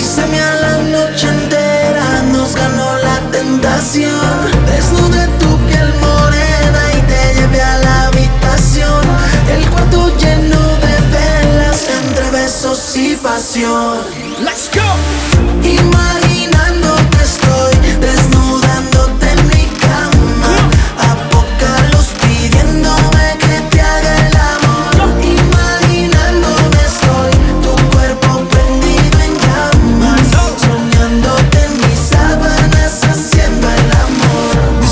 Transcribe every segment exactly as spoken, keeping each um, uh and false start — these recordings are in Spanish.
Bésame a la noche entera, nos ganó la tentación. Desnude tu piel morena y te llevé a la habitación. El cuarto lleno de velas, entre besos y pasión. Let's go. Imaginándote estoy, desnudándote en mi cama. A poca luz pidiéndome que te haga el amor. Imaginándote estoy, tu cuerpo prendido en llamas. Soñándote en mis sábanas, haciendo el amor.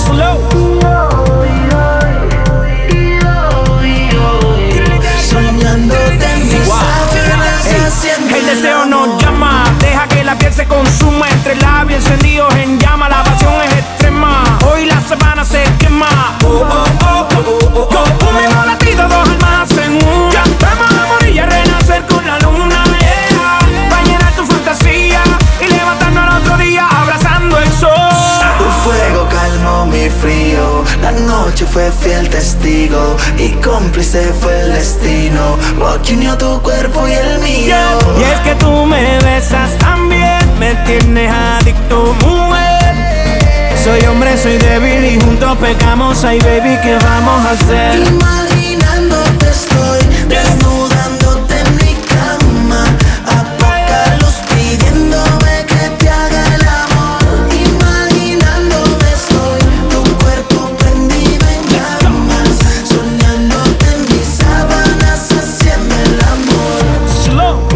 Soñándote en mis sábanas, haciendo El el deseo amor. nos llama, deja que la piel se consuma. Entre labios encendidos en llama, la pasión es extrema. Hoy la sabana se quema. Oh, oh, oh, oh, oh, oh. Un mismo latido, dos almas en una. Vamos a morir y a renacer con la luna, yeah. Va a llenar tu fantasía y levantarnos al otro día abrazando el sol. Tu fuego calmó mi frío, la noche fue fiel testigo y cómplice fue el destino, lo que unió tu cuerpo y el mío. Y es que tú me besas también, me tienes adicto, mujer. Soy hombre, soy débil y juntos pecamos. Ay, baby, ¿qué vamos a hacer? Imaginándote estoy, desnudándote en mi cama. A poca luz pidiéndome que te haga el amor. Imaginándote estoy, tu cuerpo prendido en llamas. Soñándote en mis sábanas, haciendo el amor. Slow.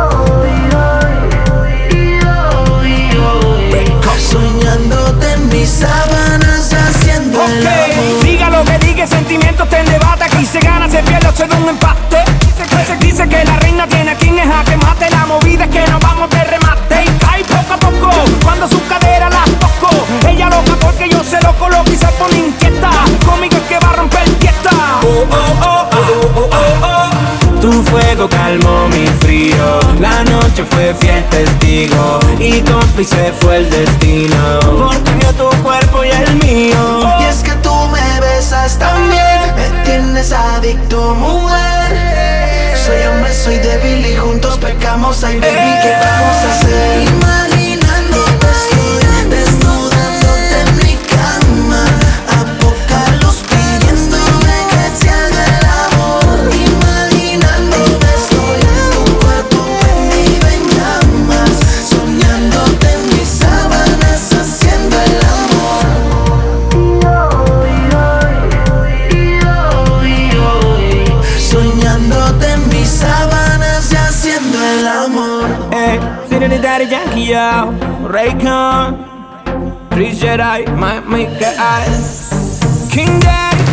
Soñándote en mis sábanas, haciendo el amor. Ok, diga lo que diga, sentimientos te debate. Aquí se gana, se pierde o se da un empate. Dice, se dice que la reina tiene a quien es jaque mate. La movida es que nos vamos de remate. Y cae poco a poco, cuando su cadera las toco. Ella loca porque yo se lo coloco y se pone inquieta. Conmigo es que va a romper fiesta. Oh, oh, oh, oh, oh, oh, oh. Tu fuego calmó mi frío, la noche fue fiel testigo y cómplice fue el destino, porque unió tu cuerpo y el mío. Y es que tú me besas también, me tienes adicto, mujer. Soy hombre, soy débil y juntos pecamos. Ay, baby, ¿qué vamos a hacer? Imaginándote estoy, desnudándote en mi cama. A poca luz pidiéndome que te haga el amor. Imaginándote estoy, tu cuerpo prendido en llamas. Soñándote en mis sábanas, haciendo el amor. Soñándote en mis sábanas y haciendo el amor. Hey, City de Daddy Yankee, yo, Raycon, Chris Jedi, Mike Mike, King Daddy.